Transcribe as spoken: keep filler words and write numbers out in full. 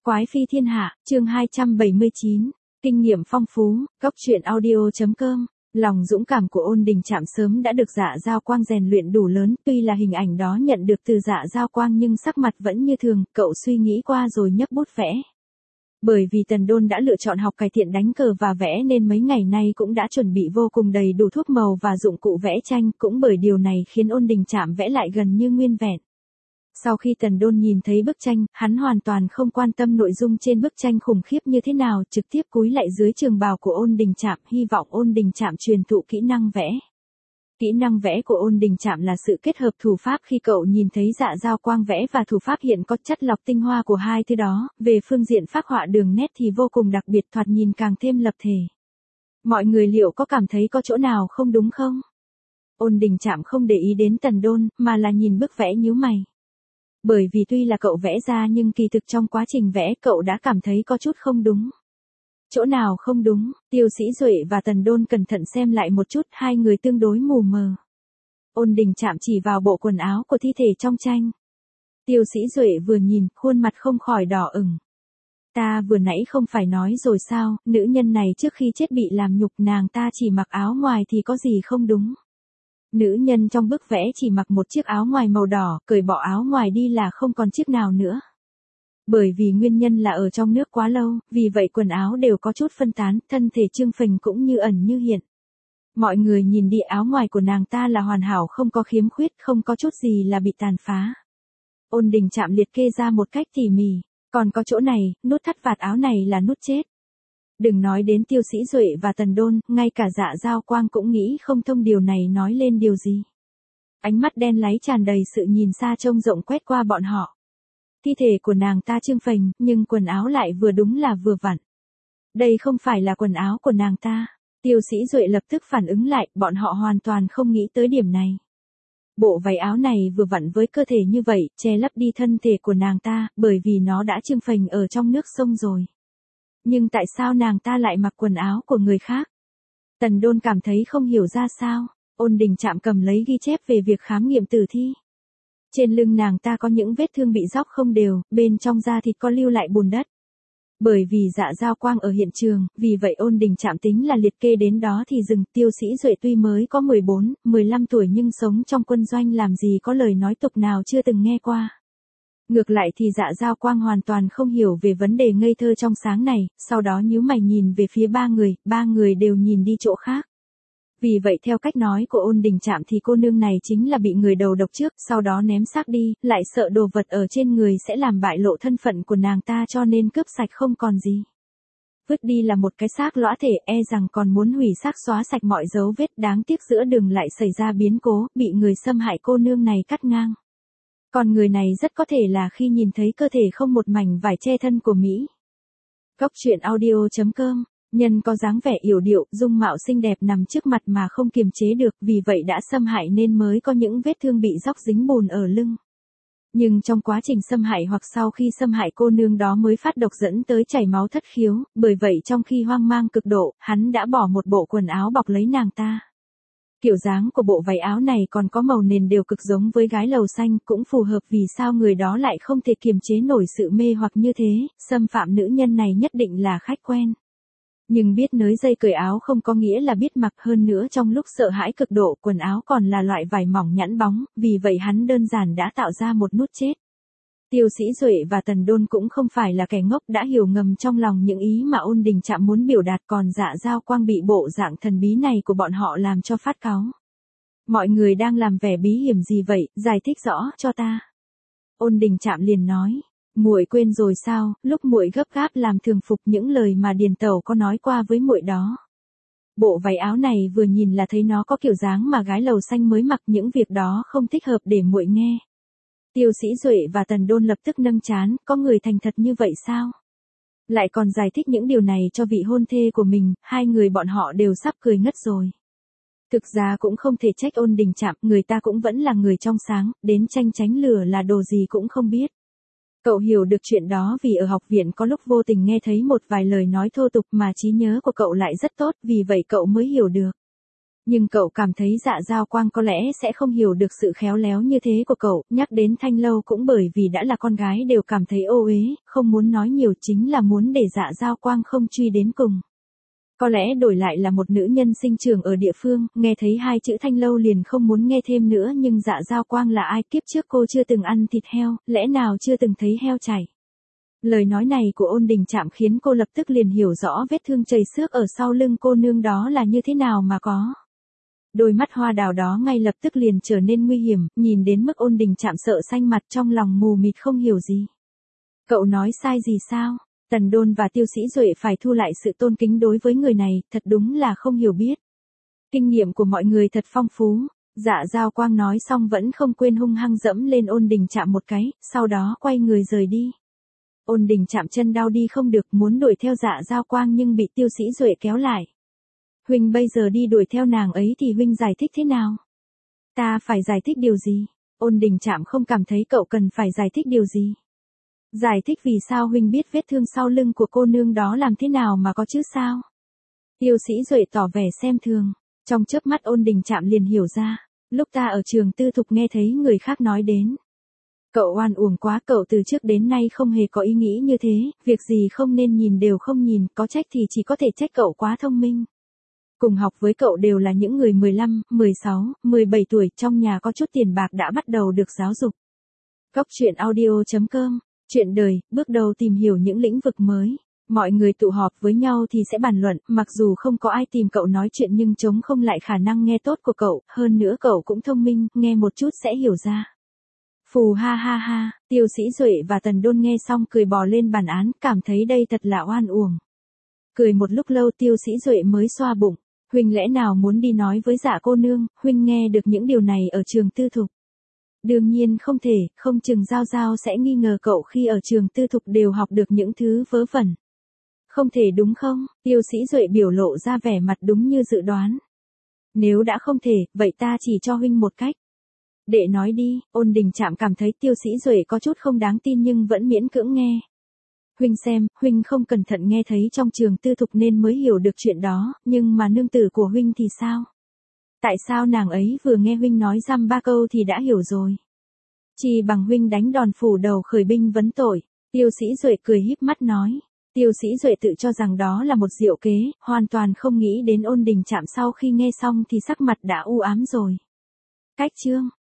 Quái phi thiên hạ, chương hai trăm bảy mươi chín, kinh nghiệm phong phú, góc truyện audio.com. Lòng dũng cảm của Ôn Đình Trạm sớm đã được Dạ Giao Quang rèn luyện đủ lớn, tuy là hình ảnh đó nhận được từ Dạ Giao Quang nhưng sắc mặt vẫn như thường, cậu suy nghĩ qua rồi nhấc bút vẽ. Bởi vì Tần Đôn đã lựa chọn học cải thiện đánh cờ và vẽ nên mấy ngày nay cũng đã chuẩn bị vô cùng đầy đủ thuốc màu và dụng cụ vẽ tranh, cũng bởi điều này khiến Ôn Đình Trạm vẽ lại gần như nguyên vẹn. Sau khi Tần Đôn nhìn thấy bức tranh, hắn hoàn toàn không quan tâm nội dung trên bức tranh khủng khiếp như thế nào, trực tiếp cúi lại dưới trường bào của Ôn Đình Trạm, hy vọng Ôn Đình Trạm truyền thụ kỹ năng vẽ. Kỹ năng vẽ của Ôn Đình Trạm là sự kết hợp thủ pháp, khi cậu nhìn thấy Dạ Giao Quang vẽ và thủ pháp hiện có chất lọc tinh hoa của hai thứ đó, về phương diện phác họa đường nét thì vô cùng đặc biệt, thoạt nhìn càng thêm lập thể. Mọi người liệu có cảm thấy có chỗ nào không đúng không? Ôn Đình Trạm không để ý đến Tần Đôn, mà là nhìn bức vẽ nhíu mày. Bởi vì tuy là cậu vẽ ra nhưng kỳ thực trong quá trình vẽ cậu đã cảm thấy có chút không đúng. Chỗ nào không đúng? Tiêu Sĩ Duệ và Tần Đôn cẩn thận xem lại một chút, hai người tương đối mù mờ. Ôn Đình Trạm chỉ vào bộ quần áo của thi thể trong tranh. Tiêu Sĩ Duệ vừa nhìn, khuôn mặt không khỏi đỏ ửng. Ta vừa nãy không phải nói rồi sao, nữ nhân này trước khi chết bị làm nhục, nàng ta chỉ mặc áo ngoài thì có gì không đúng. Nữ nhân trong bức vẽ chỉ mặc một chiếc áo ngoài màu đỏ, cởi bỏ áo ngoài đi là không còn chiếc nào nữa. Bởi vì nguyên nhân là ở trong nước quá lâu, vì vậy quần áo đều có chút phân tán, thân thể trương phình cũng như ẩn như hiện. Mọi người nhìn đi, áo ngoài của nàng ta là hoàn hảo, không có khiếm khuyết, không có chút gì là bị tàn phá. Ôn Đình Trạm liệt kê ra một cách tỉ mỉ, còn có chỗ này, nút thắt vạt áo này là nút chết. Đừng nói đến Tiêu Sĩ Duệ và Tần Đôn, ngay cả Dạ Giao Quang cũng nghĩ không thông điều này nói lên điều gì. Ánh mắt đen láy tràn đầy sự nhìn xa trông rộng quét qua bọn họ. Thi thể của nàng ta trương phình, nhưng quần áo lại vừa đúng là vừa vặn. Đây không phải là quần áo của nàng ta. Tiêu Sĩ Duệ lập tức phản ứng lại, bọn họ hoàn toàn không nghĩ tới điểm này. Bộ váy áo này vừa vặn với cơ thể như vậy, che lấp đi thân thể của nàng ta, bởi vì nó đã trương phình ở trong nước sông rồi. Nhưng tại sao nàng ta lại mặc quần áo của người khác? Tần Đôn cảm thấy không hiểu ra sao. Ôn Đình Trạm cầm lấy ghi chép về việc khám nghiệm tử thi. Trên lưng nàng ta có những vết thương bị róc không đều, bên trong da thịt có lưu lại bùn đất. Bởi vì Dạ Giao Quang ở hiện trường, vì vậy Ôn Đình Trạm tính là liệt kê đến đó thì dừng. Tiêu Sĩ Duệ tuy mới có mười bốn, mười lăm tuổi nhưng sống trong quân doanh làm gì có lời nói tục nào chưa từng nghe qua. Ngược lại thì Dạ Giao Quang hoàn toàn không hiểu về vấn đề ngây thơ trong sáng này, sau đó nhíu mày nhìn về phía ba người, ba người đều nhìn đi chỗ khác. Vì vậy theo cách nói của Ôn Đình Trạm thì cô nương này chính là bị người đầu độc trước, sau đó ném xác đi, lại sợ đồ vật ở trên người sẽ làm bại lộ thân phận của nàng ta cho nên cướp sạch không còn gì. Vứt đi là một cái xác lõa thể, e rằng còn muốn hủy xác xóa sạch mọi dấu vết, đáng tiếc giữa đường lại xảy ra biến cố, bị người xâm hại cô nương này cắt ngang. Còn người này rất có thể là khi nhìn thấy cơ thể không một mảnh vải che thân của Mỹ. Góc truyện audio.com. Nhân có dáng vẻ yểu điệu, dung mạo xinh đẹp nằm trước mặt mà không kiềm chế được, vì vậy đã xâm hại nên mới có những vết thương bị róc dính bùn ở lưng. Nhưng trong quá trình xâm hại hoặc sau khi xâm hại cô nương đó mới phát độc dẫn tới chảy máu thất khiếu, bởi vậy trong khi hoang mang cực độ, hắn đã bỏ một bộ quần áo bọc lấy nàng ta. Kiểu dáng của bộ váy áo này còn có màu nền đều cực giống với gái lầu xanh, cũng phù hợp vì sao người đó lại không thể kiềm chế nổi sự mê hoặc như thế, xâm phạm nữ nhân này nhất định là khách quen. Nhưng biết nới dây cởi áo không có nghĩa là biết mặc, hơn nữa trong lúc sợ hãi cực độ quần áo còn là loại vải mỏng nhẵn bóng, vì vậy hắn đơn giản đã tạo ra một nút chết. Tiêu Sĩ Duệ và Tần Đôn cũng không phải là kẻ ngốc, đã hiểu ngầm trong lòng những ý mà Ôn Đình Trạm muốn biểu đạt, còn Dạ Giao Quang bị bộ dạng thần bí này của bọn họ làm cho phát cáu. Mọi người đang làm vẻ bí hiểm gì vậy, giải thích rõ cho ta. Ôn Đình Trạm liền nói. Muội quên rồi sao, lúc muội gấp gáp làm thường phục những lời mà Điền Tẩu có nói qua với muội đó. Bộ váy áo này vừa nhìn là thấy nó có kiểu dáng mà gái lầu xanh mới mặc, những việc đó không thích hợp để muội nghe. Tiêu Sĩ Duệ và Tần Đôn lập tức nâng trán, có người thành thật như vậy sao? Lại còn giải thích những điều này cho vị hôn thê của mình, hai người bọn họ đều sắp cười ngất rồi. Thực ra cũng không thể trách Ôn Đình Trạm, người ta cũng vẫn là người trong sáng, đến tranh tránh lửa là đồ gì cũng không biết. Cậu hiểu được chuyện đó vì ở học viện có lúc vô tình nghe thấy một vài lời nói thô tục mà trí nhớ của cậu lại rất tốt, vì vậy cậu mới hiểu được. Nhưng cậu cảm thấy Dạ Giao Quang có lẽ sẽ không hiểu được sự khéo léo như thế của cậu, nhắc đến Thanh Lâu cũng bởi vì đã là con gái đều cảm thấy ô uế, không muốn nói nhiều chính là muốn để Dạ Giao Quang không truy đến cùng. Có lẽ đổi lại là một nữ nhân sinh trưởng ở địa phương, nghe thấy hai chữ Thanh Lâu liền không muốn nghe thêm nữa, nhưng Dạ Giao Quang là ai, kiếp trước cô chưa từng ăn thịt heo, lẽ nào chưa từng thấy heo chảy. Lời nói này của Ôn Đình Trạm khiến cô lập tức liền hiểu rõ vết thương chảy xước ở sau lưng cô nương đó là như thế nào mà có. Đôi mắt hoa đào đó ngay lập tức liền trở nên nguy hiểm, nhìn đến mức Ôn Đình Trạm sợ xanh mặt, trong lòng mù mịt không hiểu gì. Cậu nói sai gì sao? Tần Đôn và Tiêu Sĩ Duệ phải thu lại sự tôn kính đối với người này, thật đúng là không hiểu biết. Kinh nghiệm của mọi người thật phong phú. Dạ Giao Quang nói xong vẫn không quên hung hăng dẫm lên Ôn Đình Trạm một cái, sau đó quay người rời đi. Ôn Đình Trạm chân đau đi không được, muốn đuổi theo Dạ Giao Quang nhưng bị Tiêu Sĩ Duệ kéo lại. Huynh bây giờ đi đuổi theo nàng ấy thì huynh giải thích thế nào? Ta phải giải thích điều gì? Ôn Đình Trạm không cảm thấy cậu cần phải giải thích điều gì. Giải thích vì sao huynh biết vết thương sau lưng của cô nương đó làm thế nào mà có chứ sao? Tiêu Sĩ Duệ tỏ vẻ xem thường. Trong chớp mắt Ôn Đình Trạm liền hiểu ra. Lúc ta ở trường tư thục nghe thấy người khác nói đến. Cậu oan uổng quá, cậu từ trước đến nay không hề có ý nghĩ như thế, việc gì không nên nhìn đều không nhìn, có trách thì chỉ có thể trách cậu quá thông minh. Cùng học với cậu đều là những người mười lăm, mười sáu, mười bảy tuổi, trong nhà có chút tiền bạc đã bắt đầu được giáo dục. Góc truyện audio chấm com, chuyện đời, bước đầu tìm hiểu những lĩnh vực mới. Mọi người tụ họp với nhau thì sẽ bàn luận, mặc dù không có ai tìm cậu nói chuyện nhưng chống không lại khả năng nghe tốt của cậu, hơn nữa cậu cũng thông minh, nghe một chút sẽ hiểu ra. Phù ha ha ha, Tiêu Sĩ Duệ và Tần Đôn nghe xong cười bò lên bàn án, cảm thấy đây thật là oan uổng. Cười một lúc lâu Tiêu Sĩ Duệ mới xoa bụng. Huynh lẽ nào muốn đi nói với Dạ cô nương, huynh nghe được những điều này ở trường tư thục? Đương nhiên không thể, không chừng Giao Giao sẽ nghi ngờ cậu khi ở trường tư thục đều học được những thứ vớ vẩn. Không thể đúng không? Tiêu Sĩ Duệ biểu lộ ra vẻ mặt đúng như dự đoán. Nếu đã không thể, vậy ta chỉ cho huynh một cách. Đệ nói đi. Ôn Đình Trạm cảm thấy Tiêu Sĩ Duệ có chút không đáng tin nhưng vẫn miễn cưỡng nghe. Huynh xem, huynh không cẩn thận nghe thấy trong trường tư thục nên mới hiểu được chuyện đó, nhưng mà nương tử của huynh thì sao? Tại sao nàng ấy vừa nghe huynh nói dăm ba câu thì đã hiểu rồi? Chỉ bằng huynh đánh đòn phủ đầu khởi binh vấn tội. Tiêu Sĩ Duệ cười híp mắt nói. Tiêu Sĩ Duệ tự cho rằng đó là một diệu kế, hoàn toàn không nghĩ đến Ôn Đình Trạm sau khi nghe xong thì sắc mặt đã u ám rồi. Cách chương